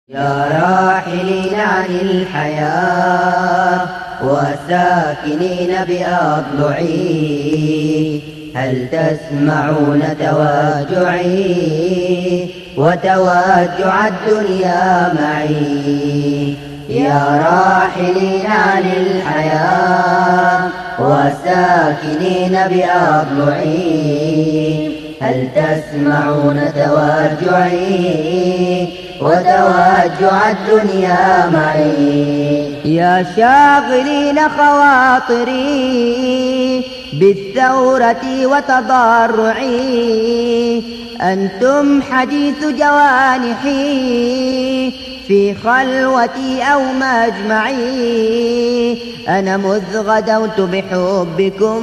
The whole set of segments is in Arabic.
يا راحلين عن الحياة والساكنين بأضلعي، هل تسمعون تواجعي وتواجع الدنيا معي؟ يا راحلين عن الحياة والساكنين بأضلعي، هل تسمعون تواجعي وتواجع الدنيا معي؟ يا شاغلين خواطري بالثورة وتضرعي، أنتم حديث جوانحي في خلوتي أو مجمعي. أنا مذ غدوت بحبكم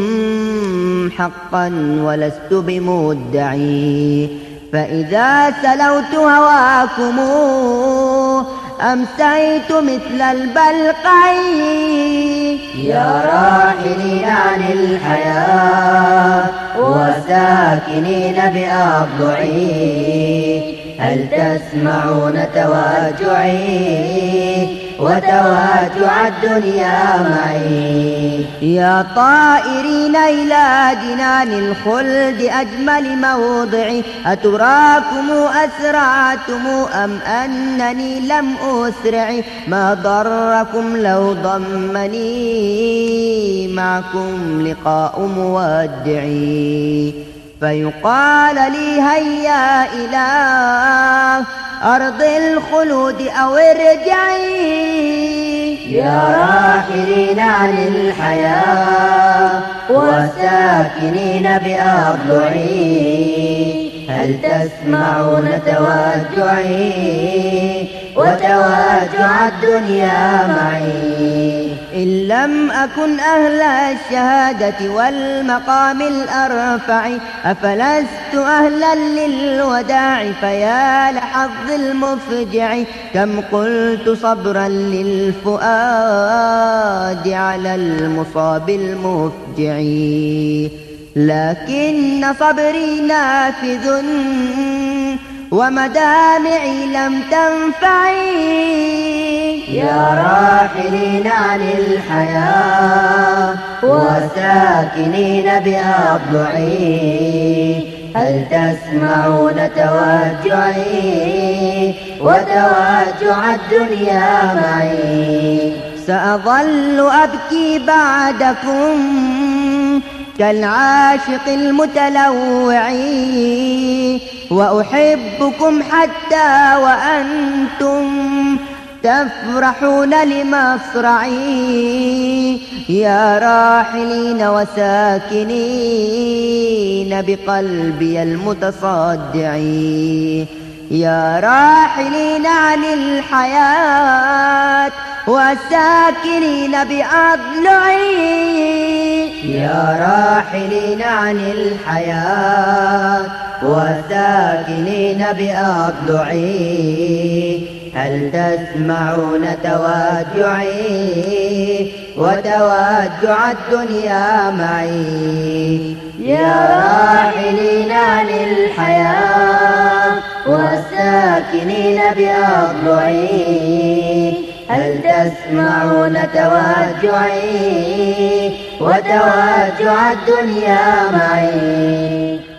حقا ولست بمدعي، فإذا سلوت هواكم أمسيت مثل البلقي. يا راحلين عن الحياة وساكنين بأضلعي، هل تسمعون تواجعي وتواجع الدنيا معي؟ يا طائرين إلى جنان الخلد أجمل موضعي، أتراكم أسرعتم أم أنني لم أسرع؟ ما ضركم لو ضمني معكم لقاء مودعي، فيقال لي هيا إلى أرض الخلود أو ارجعي. يا راحلين عن الحياة والساكنين بأضلعي، هل تسمعون تواجعي وتواجع الدنيا معي؟ إن لم أكن أهل الشهادة والمقام الأرفع، أفلست أهلا للوداع فيا لحظ المفجع. كم قلت صبرا للفؤاد على المصاب المفجع، لكن صبري نافذ ومدامعي لم تنفعي. يا راحلين عن الحياة وساكنين بأضلعي، هل تسمعون تواجعي وتواجع الدنيا معي؟ سأظل أبكي بعدكم كالعاشق المتلوع، وأحبكم حتى وأنتم تفرحون لمصرعي. يا راحلين وساكنين بقلبي المتصدع، يا راحلين عن الحياة والساكنين بأضلعي. يا راحلين عن الحياة والساكنين بأضلعي، هل تسمعون تواجعي وتواجع الدنيا معي؟ يا راحلين عن الحياة والساكنين بأضلعي، هل تسمعون تواجعي وتواجع الدنيا معي؟